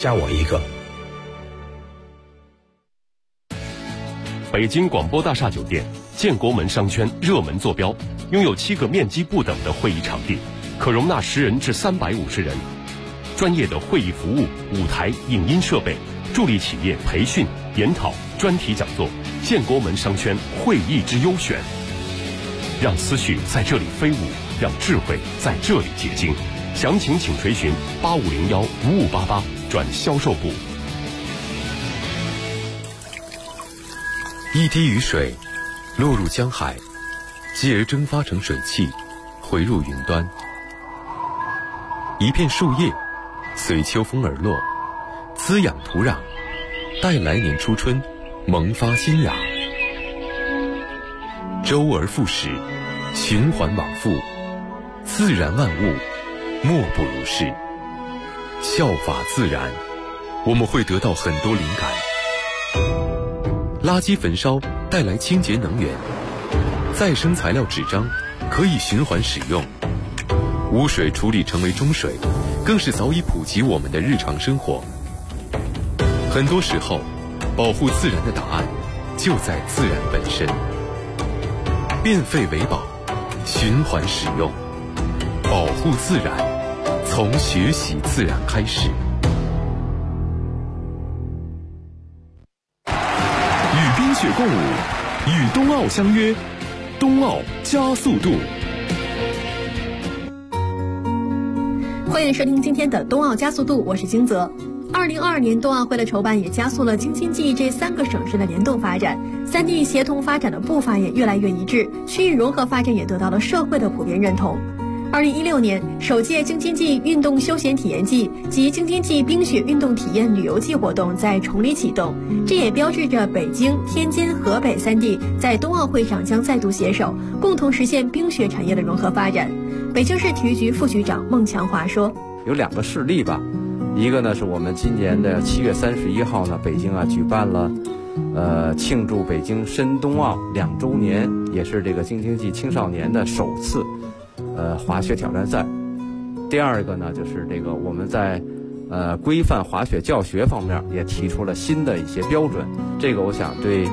加我一个。 北京广播大厦酒店建国门商圈热门坐标，拥有7个面积不等的会议场地，可容纳10人至350人。专业的会议服务、舞台、影音设备，助力企业培训、研讨、专题讲座。建国门商圈会议之优选，让思绪在这里飞舞，让智慧在这里结晶。详情请垂询8501-5588转销售部。 一滴雨水落入江海，继而蒸发成水汽，回入云端。一片树叶随秋风而落，滋养土壤，待来年初春萌发新芽。周而复始，循环往复，自然万物莫不如是。效法自然，我们会得到很多灵感。垃圾焚烧带来清洁能源，再生材料纸张可以循环使用，污水处理成为中水，更是早已普及我们的日常生活。很多时候，保护自然的答案就在自然本身。变废为宝，循环使用，保护自然，从学习自然开始。 与冰雪共舞，与冬奥相约，冬奥加速度。 欢迎收听今天的冬奥加速度，我是金泽。2022年冬奥会的筹办也加速了京津冀这3个省市的联动发展，3地协同发展的步伐也越来越一致，区域融合发展也得到了社会的普遍认同。2016年，首届京津冀运动休闲体验季及京津冀冰雪运动体验旅游季活动在崇礼启动，这也标志着北京、天津、河北3地在冬奥会上将再度携手，共同实现冰雪产业的融合发展。北京市体育局副局长孟强华说：“ 有2个事例吧，一个呢是我们今年的7月31号呢，北京举办了庆祝北京申冬奥2周年，也是这个京津冀青少年的首次滑雪挑战赛。第二个呢，就是这个我们在规范滑雪教学方面也提出了新的一些标准，这个我想对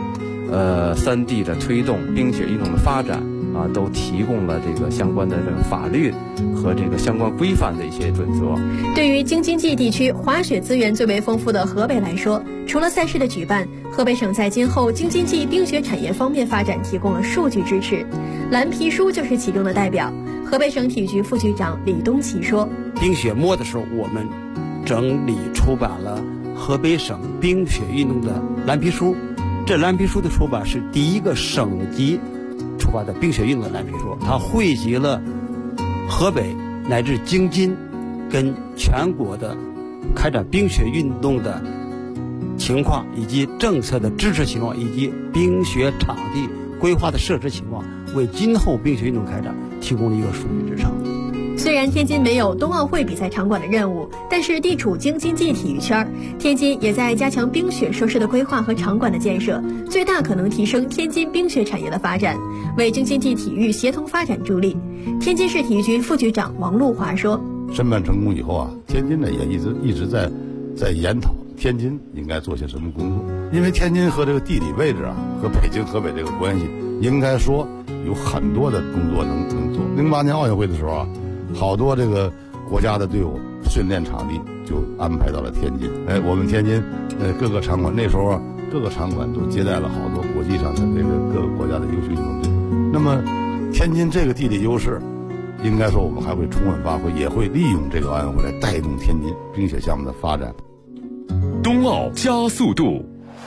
3地的推动冰雪运动的发展都提供了这个相关的这个法律和这个相关规范的一些准则。 对于京津冀地区滑雪资源最为丰富的河北来说，除了赛事的举办，河北省在今后京津冀冰雪产业方面发展提供了数据支持。蓝皮书就是其中的代表。河北省体育局副局长李东奇说：“ 冰雪末的时候，我们整理出版了河北省冰雪运动的蓝皮书。这蓝皮书的出版是第一个省级出版的冰雪运动的蓝皮书，它汇集了河北乃至京津跟全国的开展冰雪运动的情况，以及政策的支持情况，以及冰雪场地规划的设置情况，为今后冰雪运动开展提供了一个数据支撑。” 虽然天津没有冬奥会比赛场馆的任务，但是地处京津冀体育圈，天津也在加强冰雪设施的规划和场馆的建设，最大可能提升天津冰雪产业的发展，为京津冀体育协同发展助力。天津市体育局副局长王路华说：“ 申办成功以后天津呢也一直在研讨天津应该做些什么工作，因为天津和这个地理位置和北京、河北这个关系，应该说有很多的工作能做。08年奥运会的时候好多这个国家的队伍训练场地就安排到了天津。我们天津各个场馆那时候各个场馆都接待了好多国际上的这个各个国家的优秀运动队。那么天津这个地理优势，应该说我们还会充分发挥，也会利用这个奥运会来带动天津冰雪项目的发展。 冬奥加速度。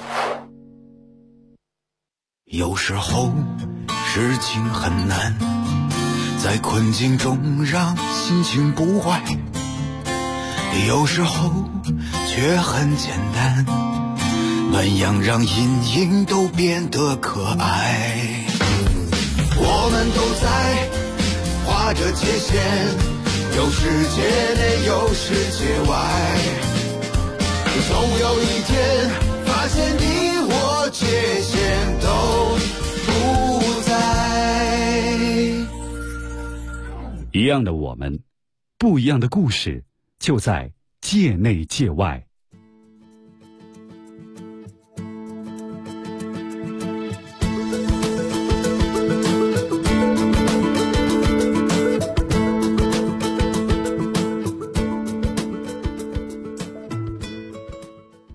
有时候事情很难，在困境中让心情不坏，有时候却很简单，暖阳让阴影都变得可爱。我们都在划着界限，有世界内有世界外，总有一天发现你我界限都不在。 一样的我们，不一样的故事，就在界内界外。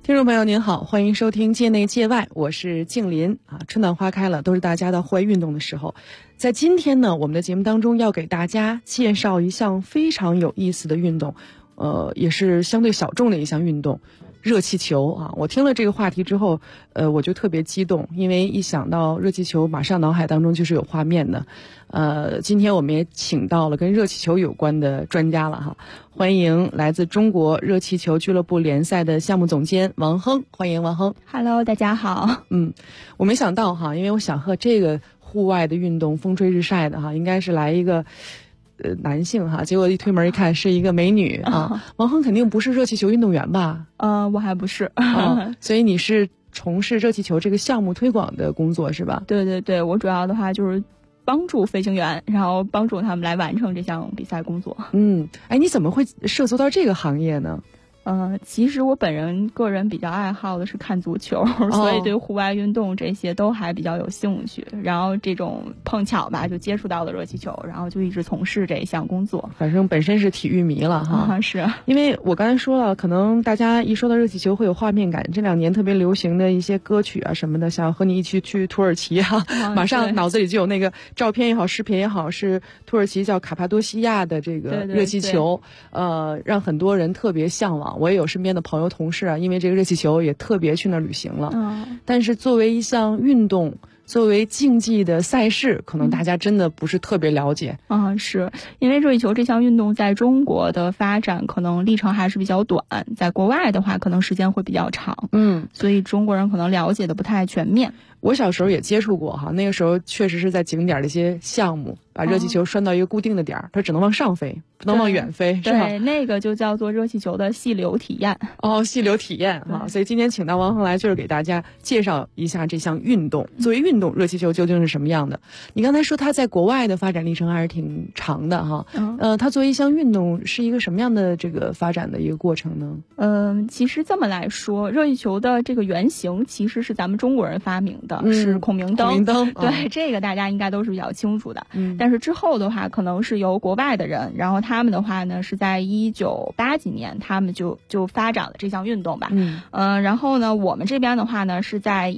听众朋友您好，欢迎收听界内界外，我是静林啊。春暖花开了，都是大家到户外运动的时候。在今天呢，我们的节目当中要给大家介绍一项非常有意思的运动，也是相对小众的一项运动。热气球啊，我听了这个话题之后，我就特别激动，因为一想到热气球，马上脑海当中就是有画面的。今天我们也请到了跟热气球有关的专家了哈，欢迎来自中国热气球俱乐部联赛的项目总监王亨，欢迎王亨。 Hello， 大家好。 我没想到哈，因为我想和这个户外的运动风吹日晒的哈，应该是来一个。男性哈，结果一推门一看是一个美女啊！王亨肯定不是热气球运动员吧？ 我还不是， 所以你是从事热气球这个项目推广的工作是吧？ 对对对，我主要的话就是帮助飞行员，然后帮助他们来完成这项比赛工作。 你怎么会涉足到这个行业呢？ 其实我个人比较爱好的是看足球，所以对户外运动这些都还比较有兴趣。然后这种碰巧吧，就接触到了热气球，然后就一直从事这一项工作。 反正本身是体育迷了哈。 是因为我刚才说了，可能大家一说到热气球会有画面感。这2年特别流行的一些歌曲啊什么的，想和你一起去土耳其啊，马上脑子里就有那个照片也好，视频也好，是土耳其叫卡帕多西亚的这个热气球，让很多人特别向往。我也有身边的朋友同事啊，因为这个热气球也特别去那儿旅行了。但是作为一项运动，作为竞技的赛事，可能大家真的不是特别了解。 是因为热气球这项运动在中国的发展可能历程还是比较短，在国外的话可能时间会比较长。所以中国人可能了解的不太全面。 我小时候也接触过哈，那个时候确实是在景点的一些项目，把热气球拴到一个固定的点儿，它只能往上飞，不能往远飞，是吧？ 对，那个就叫做热气球的细流体验。 细流体验哈。所以今天请到王亨来，就是给大家介绍一下这项运动。作为运动，热气球究竟是什么样的？你刚才说它在国外的发展历程还是挺长的哈。它作为一项运动是一个什么样的这个发展的一个过程呢？ 其实这么来说，热气球的这个原型其实是咱们中国人发明的，是孔明灯。对，这个大家应该都是比较清楚的。但是之后的话，可能是由国外的人，然后他们的话呢是在1980几年，他们就发展了这项运动吧。然后呢，我们这边的话呢是在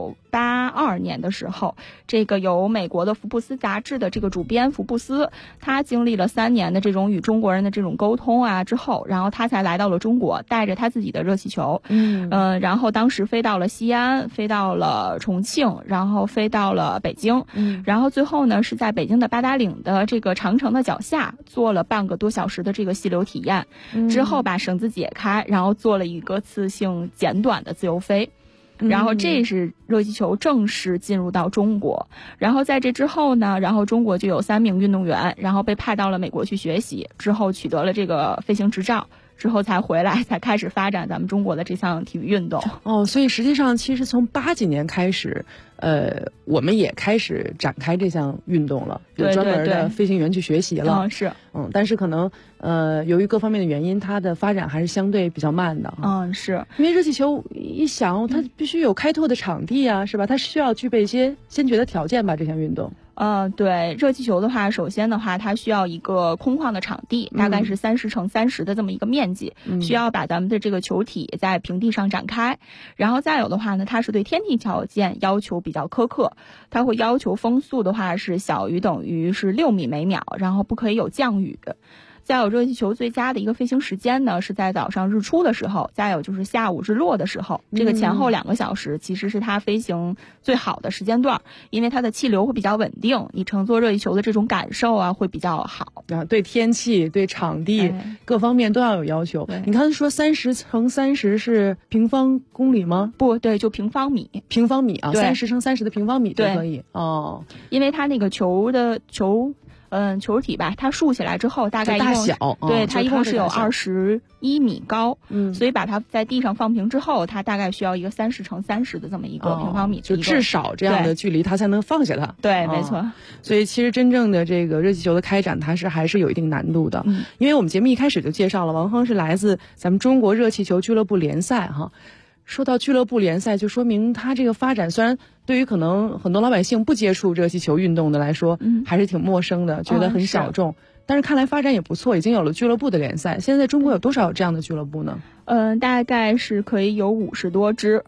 1982年的时候，这个由美国的福布斯杂志的这个主编福布斯，他经历了3年的这种与中国人的这种沟通啊之后，然后他才来到了中国，带着他自己的热气球。然后当时飞到了西安，飞到了重庆，然后飞到了北京。然后最后呢是在北京的八达岭的这个长城的脚下做了半个多小时的这个细流体验。之后把绳子解开，然后做了一个次性简短的自由飞。然后这是热气球正式进入到中国。然后在这之后呢，然后中国就有3名运动员，然后被派到了美国去学习，之后取得了这个飞行执照，之后才回来，才开始发展咱们中国的这项体育运动。 所以实际上其实从80几年开始，我们也开始展开这项运动了，有专门的飞行员去学习了。但是可能由于各方面的原因，它的发展还是相对比较慢的。 是因为热气球一想，它必须有开拓的场地啊，是吧？它需要具备一些先决的条件吧，这项运动。 对，热气球的话，首先的话，它需要一个空旷的场地，大概是30×30的这么一个面积，需要把咱们的这个球体在平地上展开。然后再有的话呢，它是对天气条件要求比较苛刻，它会要求风速的话是小于等于是6米每秒，然后不可以有降雨。再有热气球最佳的一个飞行时间呢，是在早上日出的时候，再有就是下午日落的时候，这个前后2个小时其实是它飞行最好的时间段，因为它的气流会比较稳定，你乘坐热气球的这种感受啊会比较好。 对天气、对场地、各方面都要有要求。你刚才说30×30是平方公里吗？ 不对，就平方米。 平方米啊，30×30的平方米就可以。 因为它那个球体吧，它竖起来之后大概大小， 对，它一共是有21米高，所以把它在地上放平之后，它大概需要一个30×30的这么一个平方米， 就至少这样的距离它才能放下它。 对，没错。 所以其实真正的这个热气球的开展，它还是有一定难度的。因为我们节目一开始就介绍了，王亨是来自咱们中国热气球俱乐部联赛哈。说到俱乐部联赛，就说明它这个发展虽然对于可能很多老百姓不接触热气球运动的来说，还是挺陌生的，觉得很小众。 但是看来发展也不错，已经有了俱乐部的联赛。现在在中国有多少这样的俱乐部呢？ 大概是可以有50多支。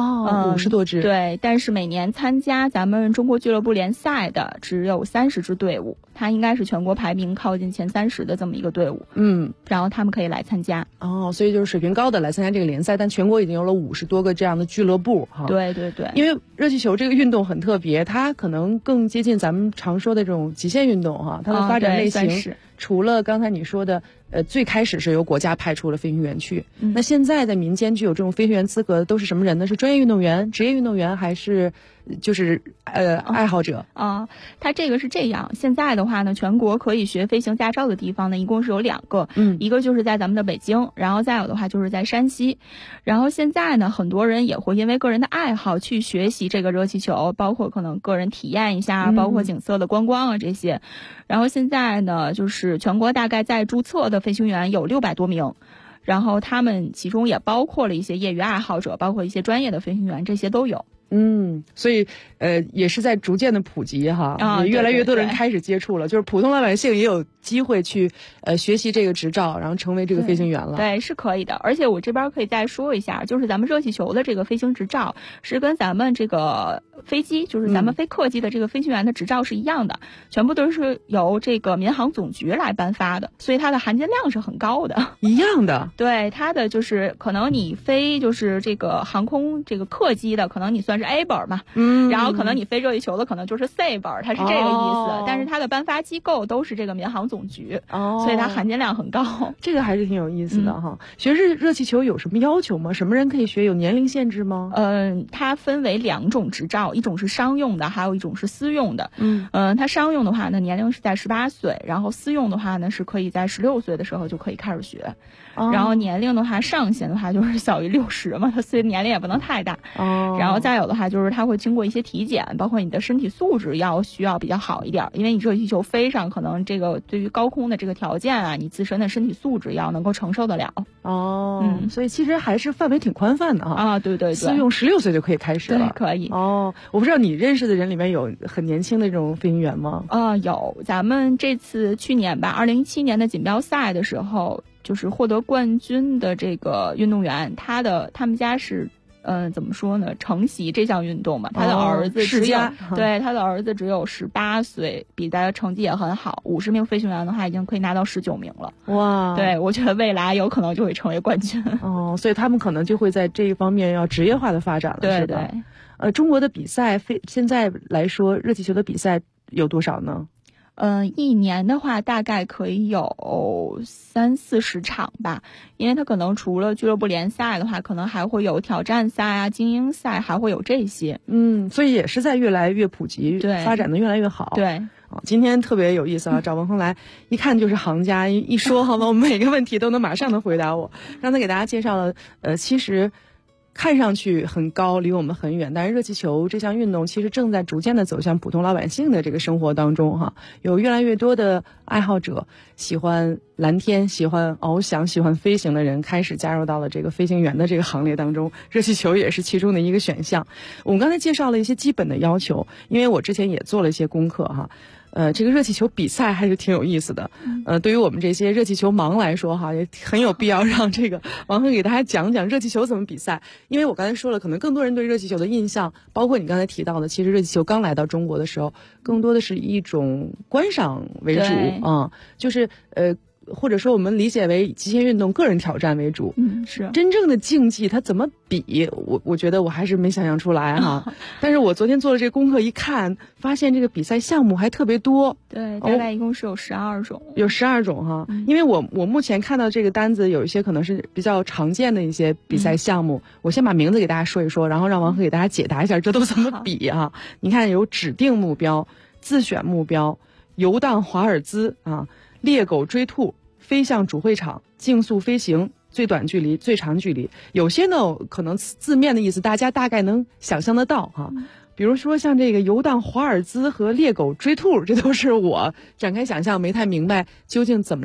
50多支。 对，但是每年参加咱们中国俱乐部联赛的只有30支队伍，它应该是全国排名靠近前30的这么一个队伍。然后他们可以来参加。 所以就是水平高的来参加这个联赛，但全国已经有了50多个这样的俱乐部哈。 对对对。 因为热气球这个运动很特别，它可能更接近咱们常说的这种极限运动哈，它的发展类型。除了刚才你说的，最开始是由国家派出了飞行员去，那现在在民间具有这种飞行员资格的都是什么人呢？是专业运动员、职业运动员，还是就是爱好者？ 它这个是这样，现在的话呢，全国可以学飞行驾照的地方呢，一共是有2个，一个就是在咱们的北京，然后再有的话就是在山西。然后现在呢，很多人也会因为个人的爱好去学习这个热气球，包括可能个人体验一下，包括景色的观光啊这些。然后现在呢，就是全国大概在注册的飞行员有600多名，然后他们其中也包括了一些业余爱好者，包括一些专业的飞行员，这些都有。 所以也是在逐渐的普及哈，也越来越多的人开始接触了，就是普通老百姓也有机会去学习这个执照，然后成为这个飞行员了。 对，是可以的。而且我这边可以再说一下，就是咱们热气球的这个飞行执照是跟咱们这个飞机，就是咱们飞客机的这个飞行员的执照是一样的，全部都是由这个民航总局来颁发的，所以它的含金量是很高的。 一样的。 对，它的就是可能你飞就是这个航空这个客机的，可能你算是 A 本嘛，然后可能你飞热气球的可能就是 C 本，它是这个意思。但是它的颁发机构都是这个民航总局，所以它含金量很高。 这个还是挺有意思的哈。学热气球有什么要求吗？什么人可以学？有年龄限制吗？ 它分为2种执照，一种是商用的，还有一种是私用的。它商用的话呢，年龄是在18岁，然后私用的话呢，是可以在16岁的时候就可以开始学。然后年龄的话，上限的话就是小于60嘛，所以年龄也不能太大。然后再有的话就是它会经过一些体检，包括你的身体素质需要比较好一点，因为你热气球飞上，可能这个对于高空的这个条件啊，你自身的身体素质要能够承受得了。 所以其实还是范围挺宽泛的哈。 对对对。 私用16岁就可以开始了。 对，可以。 我不知道你认识的人里面有很年轻的这种飞行员吗？ 有，咱们这次去年吧，2017年的锦标赛的时候，就是获得冠军的这个运动员，他们家是怎么说呢？承袭这项运动嘛，他的儿子世家， 对，他的儿子只有18岁，比赛的成绩也很好。50名飞行员的话，已经可以拿到19名了。 哇！ 对，我觉得未来有可能就会成为冠军。 所以他们可能就会在这一方面要职业化的发展了， 对是吧？中国的比赛现在来说，热气球的比赛有多少呢？ 一年的话大概可以有30-40场吧，因为它可能除了俱乐部联赛的话，可能还会有挑战赛啊、精英赛，还会有这些。 所以也是在越来越普及，发展的越来越好。 对。 今天特别有意思啊，找文亨来，一看就是行家，一说好吧，我们每个问题都能马上的回答我。刚才给大家介绍了，其实看上去很高，离我们很远，但是热气球这项运动其实正在逐渐的走向普通老百姓的这个生活当中哈。有越来越多的爱好者，喜欢蓝天、喜欢翱翔、喜欢飞行的人开始加入到了这个飞行员的这个行列当中，热气球也是其中的一个选项。我们刚才介绍了一些基本的要求，因为我之前也做了一些功课哈。这个热气球比赛还是挺有意思的。对于我们这些热气球盲来说哈，也很有必要让这个王亨给大家讲讲热气球怎么比赛。因为我刚才说了，可能更多人对热气球的印象，包括你刚才提到的，其实热气球刚来到中国的时候，更多的是一种观赏为主就是或者说我们理解为极限运动、个人挑战为主。 是真正的竞技它怎么比，我觉得我还是没想象出来哈。但是我昨天做了这个功课一看，发现这个比赛项目还特别多。 对，大概一共是有12种。 有12种哈。因为我目前看到这个单子有一些可能是比较常见的一些比赛项目，我先把名字给大家说一说，然后让王亨给大家解答一下这都怎么比啊。你看有指定目标、自选目标、游荡华尔兹啊、猎狗追兔、飞向主会场、竞速飞行、最短距离、最长距离。有些呢可能字面的意思大家大概能想象得到哈。比如说像这个游荡华尔兹和猎狗追兔，这都是我展开想象没太明白究竟怎么来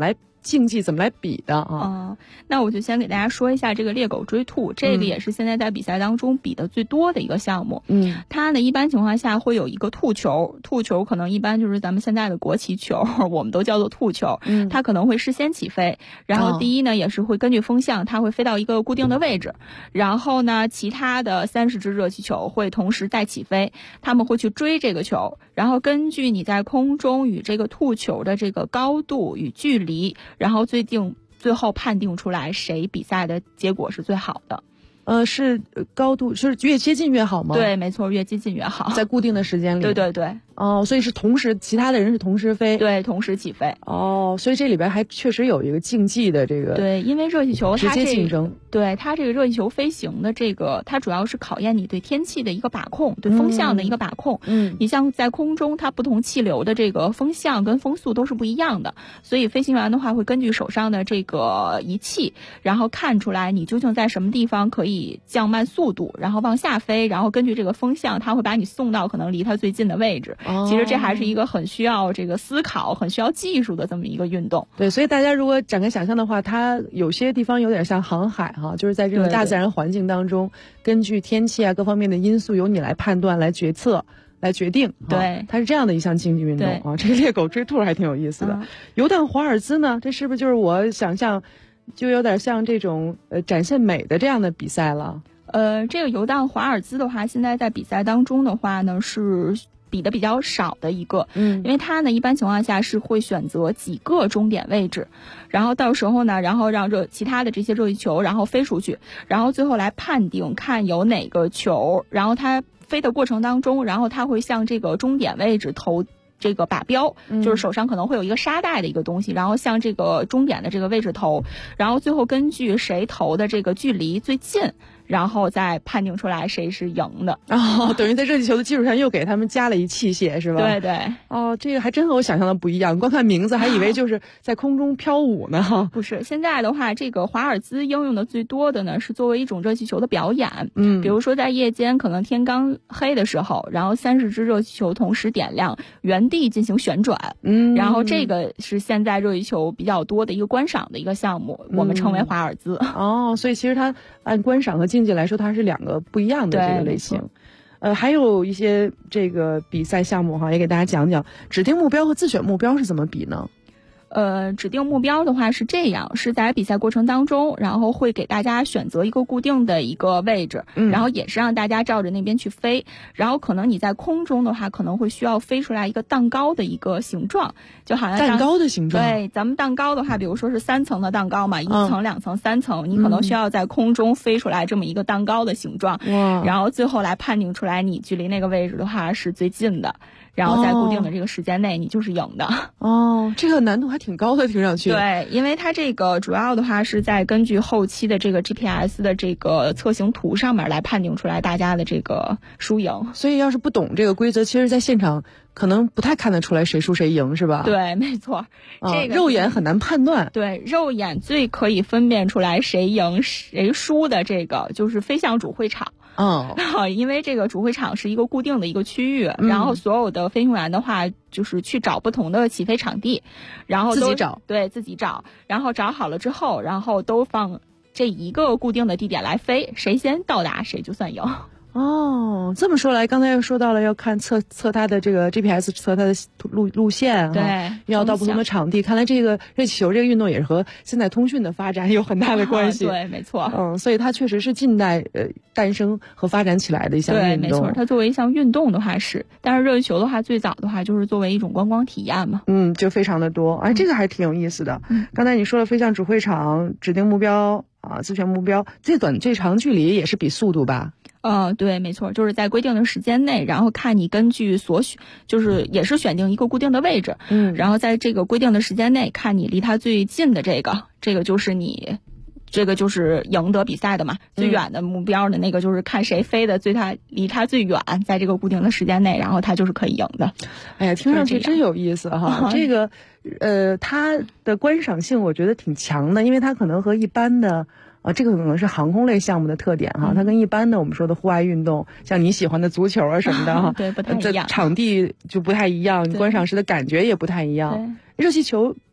竞技怎么来比的啊？ 那我就先给大家说一下这个猎狗追兔，这个也是现在在比赛当中比的最多的一个项目。它呢一般情况下会有一个兔球，兔球可能一般就是咱们现在的国旗球，我们都叫做兔球。它可能会事先起飞，然后第一呢也是会根据风向，它会飞到一个固定的位置，然后呢其他的30只热气球会同时再起飞，他们会去追这个球，然后根据你在空中与这个兔球的这个高度与距离，然后最后判定出来谁比赛的结果是最好的。 是高度是越接近越好吗？ 对，没错，越接近越好， 在固定的时间里。 对对对。 所以是同时，其他的人是同时飞。 对，同时起飞。 所以这里边还确实有一个竞技的这个。 对，因为热气球它直接竞争。 对，它这个热气球飞行的这个，它主要是考验你对天气的一个把控，对风向的一个把控。你像在空中，它不同气流的这个风向跟风速都是不一样的，所以飞行员的话会根据手上的这个仪器，然后看出来你究竟在什么地方可以降慢速度，然后往下飞，然后根据这个风向，它会把你送到可能离它最近的位置。其实这还是一个很需要这个思考、很需要技术的这么一个运动。 对，所以大家如果展开想象的话，它有些地方有点像航海哈，就是在这种大自然环境当中，根据天气啊各方面的因素，由你来判断、来决策、来决定。 对， 它是这样的一项竞技运动啊。这个猎狗追兔还挺有意思的。游荡华尔兹呢，这是不是就是我想象就有点像这种展现美的这样的比赛了？ 这个游荡华尔兹的话，现在在比赛当中的话呢是比的比较少的一个，因为它呢一般情况下是会选择几个终点位置，然后到时候呢，然后让其他的这些热气球然后飞出去，然后最后来判定看有哪个球，然后它飞的过程当中，然后它会向这个终点位置投这个靶标，就是手上可能会有一个沙袋的一个东西，然后向这个终点的这个位置投，然后最后根据谁投的这个距离最近，然后再判定出来谁是赢的。 等于在热气球的基础上又给他们加了一器械，是吧？ 对对。 这个还真和我想象的不一样，光看名字还以为就是在空中飘舞呢。 不是，现在的话，这个华尔兹应用的最多的呢是作为一种热气球的表演。比如说在夜间可能天刚黑的时候，然后30只热气球同时点亮，原地进行旋转。然后这个是现在热气球比较多的一个观赏的一个项目，我们称为华尔兹。 所以其实它按观赏和竞技来说，它是两个不一样的这个类型。还有一些这个比赛项目哈，也给大家讲讲指定目标和自选目标是怎么比呢？ 指定目标的话是这样，是在比赛过程当中，然后会给大家选择一个固定的一个位置，然后也是让大家照着那边去飞，然后可能你在空中的话可能会需要飞出来一个蛋糕的一个形状，就好像蛋糕的形状。 对，咱们蛋糕的话比如说是3层的蛋糕嘛，1层、2层、3层，你可能需要在空中飞出来这么一个蛋糕的形状，然后最后来判定出来你距离那个位置的话是最近的，然后在固定的这个时间内你就是赢的。 这个难度还挺高的，听上去。 对，因为它这个主要的话是在根据后期的这个 GPS 的这个侧形图上面来判定出来大家的这个输赢。 所以要是不懂这个规则，其实在现场可能不太看得出来谁输谁赢，是吧？ 对，没错。这个肉眼很难判断。 对，肉眼最可以分辨出来谁赢谁输的这个就是飞向主会场。因为这个主会场是一个固定的一个区域，然后所有的飞行员的话就是去找不同的起飞场地，然后自己找。 对，自己找，然后找好了之后，然后都放这一个固定的地点来飞，谁先到达谁就算赢。 这么说来，刚才又说到了要看测它的这个 GPS， 测它的路线， 对， 要到不同的场地。看来这个热气球这个运动也是和现在通讯的发展有很大的关系。 对，没错。 所以它确实是近代诞生和发展起来的一项运动。 对，没错。它作为一项运动的话是，但是热气球的话最早的话就是作为一种观光体验嘛。 就非常的多。这个还挺有意思的。刚才你说了飞向主会场、指定目标自选目标，最短最长距离也是比速度吧？ 对，没错，就是在规定的时间内，然后看你根据就是也是选定一个固定的位置，然后在这个规定的时间内，看你离它最近的这个就是你，这个就是赢得比赛的嘛。最远的目标的那个就是看谁飞的离它最远，在这个固定的时间内，然后它就是可以赢的。 哎呀，听上去真有意思哈！这个它的观赏性我觉得挺强的，因为它可能和一般的。这个可能是航空类项目的特点哈，它跟一般的我们说的户外运动，像你喜欢的足球啊什么的哈， 对，不太一样， 场地就不太一样，你观赏时的感觉也不太一样。热气球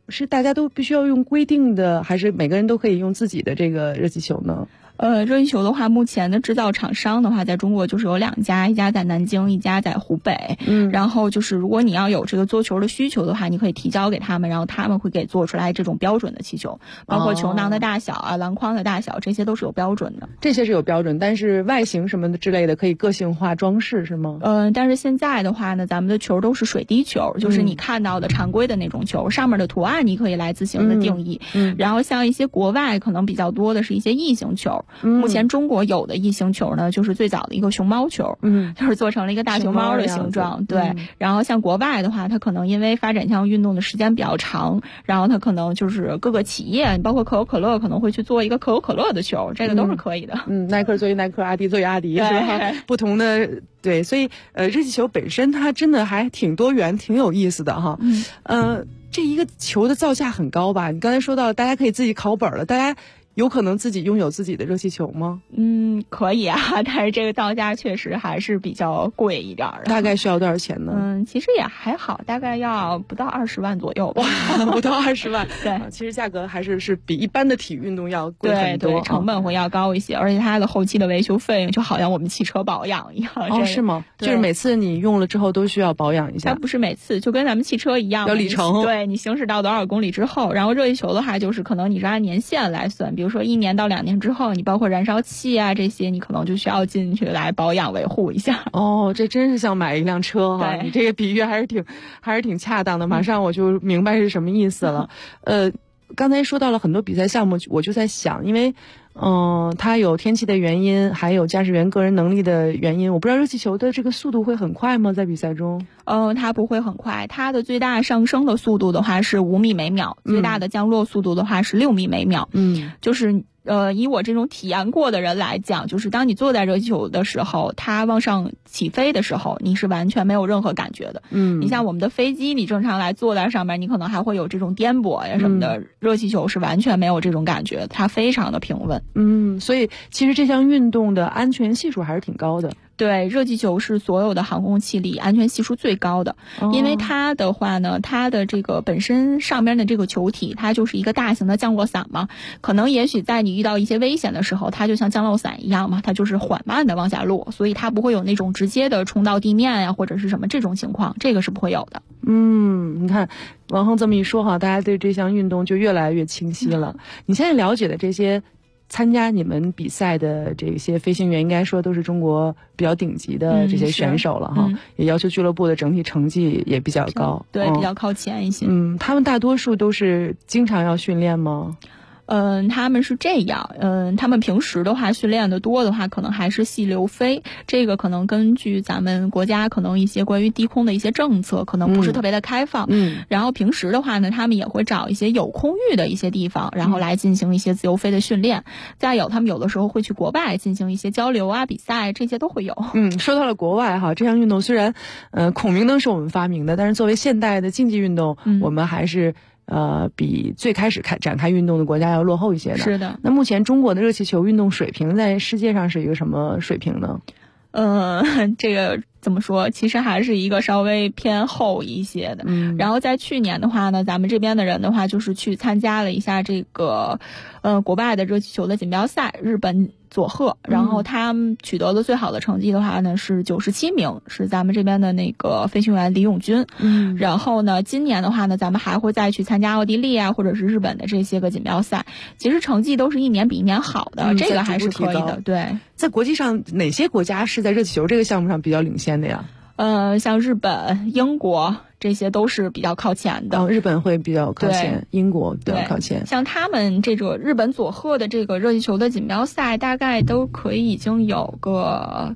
是大家都必须要用规定的，还是每个人都可以用自己的这个热气球呢？ 热气球的话，目前的制造厂商的话，在中国就是有2家，一家在南京，一家在湖北。然后就是如果你要有这个做球的需求的话，你可以提交给他们，然后他们会给做出来这种标准的气球，包括球囊的大小啊、篮筐的大小，这些都是有标准的。 这些是有标准，但是外形什么的之类的可以个性化装饰是吗？ 但是现在的话呢，咱们的球都是水滴球，就是你看到的常规的那种球，上面的图案你可以来自行的定义。然后像一些国外可能比较多的是一些异形球。目前中国有的异形球呢，就是最早的一个熊猫球，就是做成了一个大熊猫的形状，对。然后像国外的话，它可能因为发展项目运动的时间比较长，然后它可能就是各个企业，包括可口可乐可能会去做一个可口可乐的球，这个都是可以的。 耐克作为耐克，阿迪作为阿迪，是吧？不同的对，所以热气球本身它真的还挺多元，挺有意思的哈。这一个球的造价很高吧？你刚才说到大家可以自己考本了，大家有可能自己拥有自己的热气球吗？ 可以啊，但是这个造价确实还是比较贵一点的。 大概需要多少钱呢？ 其实也还好，大概要不到20万左右吧。 哇，不到20万。 对， 其实价格还是比一般的体育运动要贵很多， 对，成本会要高一些，而且它的后期的维修费用就好像我们汽车保养一样。 是吗？就是每次你用了之后都需要保养一下？ 它不是每次，就跟咱们汽车一样， 有里程。 对，你行驶到多少公里之后，然后热气球的话，就是可能你是按年限来算，比如说1年到2年之后，你包括燃烧器啊这些，你可能就需要进去来保养维护一下。 这真是像买一辆车哈！你这个比喻还是挺恰当的，马上我就明白是什么意思了。刚才说到了很多比赛项目，我就在想，因为它有天气的原因，还有驾驶员个人能力的原因。我不知道热气球的这个速度会很快吗？在比赛中？ 它不会很快，它的最大上升的速度的话是5米每秒，最大的降落速度的话是6米每秒。就是以我这种体验过的人来讲，就是当你坐在热气球的时候，它往上起飞的时候，你是完全没有任何感觉的。你像我们的飞机，你正常来坐在上面，你可能还会有这种颠簸呀什么的。热气球是完全没有这种感觉，它非常的平稳。 所以其实这项运动的安全系数还是挺高的。 对，热气球是所有的航空器里安全系数最高的，因为它的话呢，它的这个本身上边的这个球体，它就是一个大型的降落伞嘛，可能也许在你遇到一些危险的时候，它就像降落伞一样嘛，它就是缓慢的往下落，所以它不会有那种直接的冲到地面呀或者是什么这种情况，这个是不会有的。 你看王亨这么一说哈，大家对这项运动就越来越清晰了。你现在了解的这些参加你们比赛的这些飞行员，应该说都是中国比较顶级的这些选手了哈，也要求俱乐部的整体成绩也比较高， 对，比较靠前一些。 他们大多数都是经常要训练吗？ 他们是这样，他们平时的话训练的多的话，可能还是细流飞，这个可能根据咱们国家可能一些关于低空的一些政策，可能不是特别的开放。然后平时的话呢，他们也会找一些有空域的一些地方，然后来进行一些自由飞的训练。再有，他们有的时候会去国外进行一些交流啊、比赛，这些都会有。 说到了国外哈，这项运动虽然孔明灯是我们发明的，但是作为现代的竞技运动，我们还是比最开始展开运动的国家要落后一些的。 是的。 那目前中国的热气球运动水平在世界上是一个什么水平呢？ 这个怎么说？其实还是一个稍微偏后一些的。然后在去年的话呢，咱们这边的人的话，就是去参加了一下这个国外的热气球的锦标赛，日本佐贺，然后他们取得的最好的成绩的话呢是97名，是咱们这边的那个飞行员李永军。然后呢，今年的话呢，咱们还会再去参加奥地利啊，或者是日本的这些个锦标赛。其实成绩都是一年比一年好的，这个还是可以的。对， 在国际上哪些国家是在热气球这个项目上比较领先的呀？ 像日本、英国这些都是比较靠前的。 日本会比较靠前，英国比较靠前。 像他们这个日本佐贺的这个热气球的锦标赛，大概都可以已经有个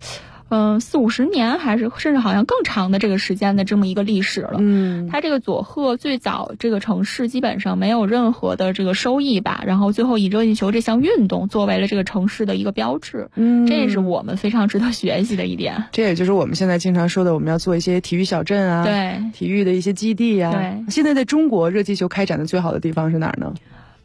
40-50年，还是甚至好像更长的这个时间的这么一个历史了。它这个佐贺最早这个城市基本上没有任何的这个收益吧，然后最后以热气球这项运动作为了这个城市的一个标志。这也是我们非常值得学习的一点。 这也就是我们现在经常说的，我们要做一些体育小镇啊， 对， 体育的一些基地啊。 对， 现在在中国热气球开展的最好的地方是哪儿呢？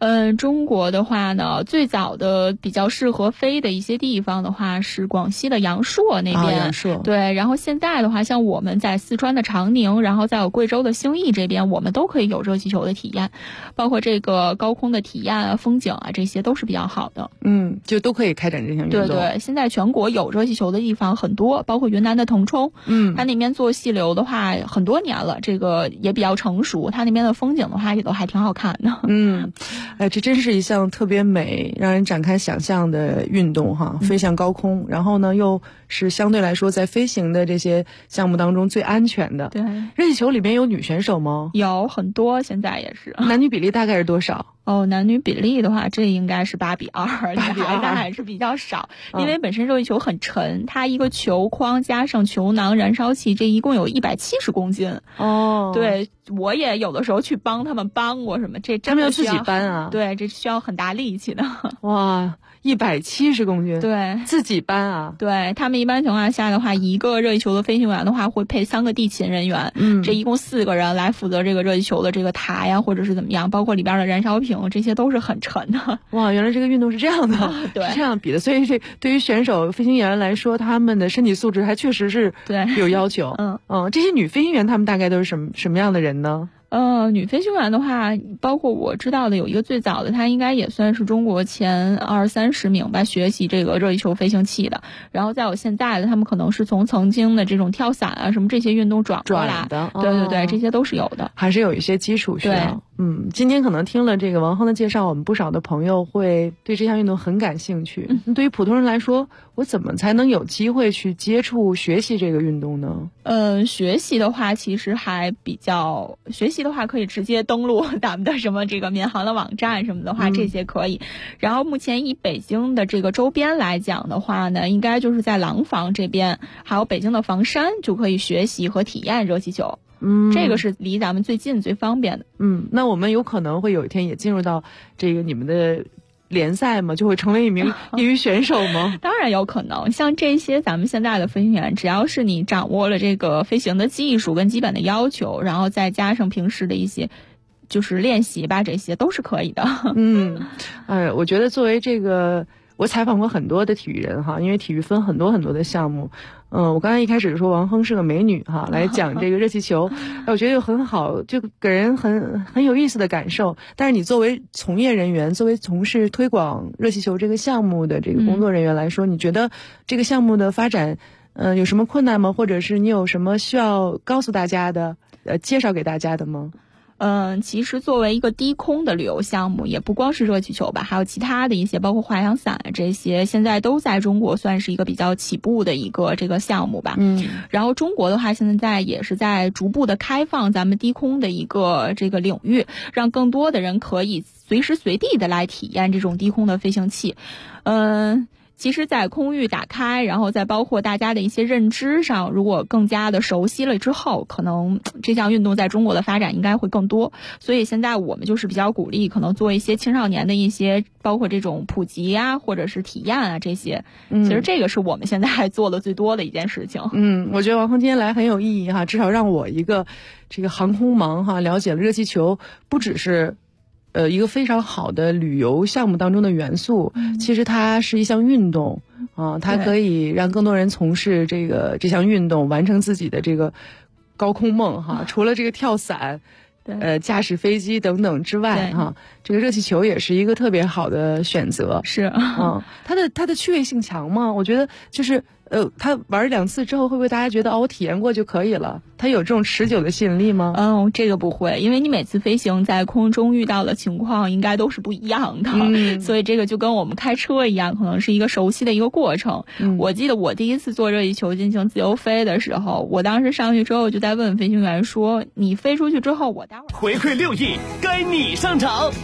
中国的话呢，最早的比较适合飞的一些地方的话是广西的阳朔那边， 阳朔对。然后现在的话，像我们在四川的长宁，然后再有贵州的兴义这边，我们都可以有热气球的体验，包括这个高空的体验啊、风景啊，这些都是比较好的。 就都可以开展这项运动。 对，现在全国有热气球的地方很多，包括云南的腾冲，它那边做细流的话很多年了，这个也比较成熟，它那边的风景的话也都还挺好看的。 这真是一项特别美，让人展开想象的运动哈！飞向高空，然后呢，又是相对来说在飞行的这些项目当中最安全的。 对， 热气球里面有女选手吗？ 有很多，现在也是。 男女比例大概是多少？ 男女比例的话，这应该是8比2，女孩子还是比较少，因为本身热气球很沉，它一个球框加上球囊、燃烧器，这一共有170公斤。对，我也有的时候去帮他们搬过什么，这真的需要自己搬啊。 对，这需要很大力气的。 哇，170公斤， 对， 自己搬啊。 对，他们一般情况下的话，一个热气球的飞行员的话会配3个地勤人员，这一共4个人来负责这个热气球的这个塔呀，或者是怎么样，包括里边的燃烧瓶，这些都是很沉的。 哇，原来这个运动是这样的， 对， 是这样比的。所以这对于选手、飞行员来说，他们的身体素质还确实是有要求。这些女飞行员她们大概都是什么样的人呢？ 女飞行员的话，包括我知道的有一个最早的，她应该也算是中国前20-30名吧，学习这个热气球飞行器的。然后再有现在的，他们可能是从曾经的这种跳伞啊什么这些运动转过来的。 对，这些都是有的， 还是有一些基础需要。今天可能听了这个王亨的介绍，我们不少的朋友会对这项运动很感兴趣。对于普通人来说，我怎么才能有机会去接触学习这个运动呢？ 学习的话其实还比较，学习的话可以直接登录咱们的什么这个民航的网站什么的话，这些可以。然后目前以北京的这个周边来讲的话呢，应该就是在廊坊这边，还有北京的房山就可以学习和体验热气球。这个是离咱们最近最方便的。 那我们有可能会有一天也进入到这个你们的联赛吗？就会成为一名业余选手吗？ 当然有可能，像这些咱们现在的飞行员，只要是你掌握了这个飞行的技术跟基本的要求，然后再加上平时的一些就是练习吧，这些都是可以的。 我觉得作为这个，我采访过很多的体育人哈，因为体育分很多很多的项目。我刚才一开始说王亨是个美女哈，来讲这个热气球，我觉得很好，就给人很有意思的感受。但是你作为从业人员，作为从事推广热气球这个项目的这个工作人员来说，你觉得这个项目的发展，有什么困难吗？或者是你有什么需要告诉大家的，介绍给大家的吗？ 其实作为一个低空的旅游项目，也不光是热气球吧，还有其他的一些，包括滑翔伞这些，现在都在中国算是一个比较起步的一个这个项目吧。然后中国的话，现在也是在逐步的开放咱们低空的一个这个领域，让更多的人可以随时随地的来体验这种低空的飞行器。其实在空域打开，然后再包括大家的一些认知上，如果更加的熟悉了之后，可能这项运动在中国的发展应该会更多。所以现在我们就是比较鼓励可能做一些青少年的一些包括这种普及啊或者是体验啊这些。其实这个是我们现在做的最多的一件事情。 我觉得王亨今天来很有意义哈，至少让我一个这个航空盲哈了解了热气球不只是一个非常好的旅游项目当中的元素，其实它是一项运动啊，它可以让更多人从事这项运动，完成自己的这个高空梦哈。除了这个跳伞，驾驶飞机等等之外哈，这个热气球也是一个特别好的选择。 是它的趣味性强吗？我觉得就是他玩2次之后，会不会大家觉得我体验过就可以了？它有这种持久的吸引力吗？ 这个不会，因为你每次飞行在空中遇到的情况应该都是不一样的，所以这个就跟我们开车一样，可能是一个熟悉的一个过程。我记得我第一次坐热气球进行自由飞的时候，我当时上去之后就在问飞行员说：“你飞出去之后，我待会儿回馈6亿，该你上场。”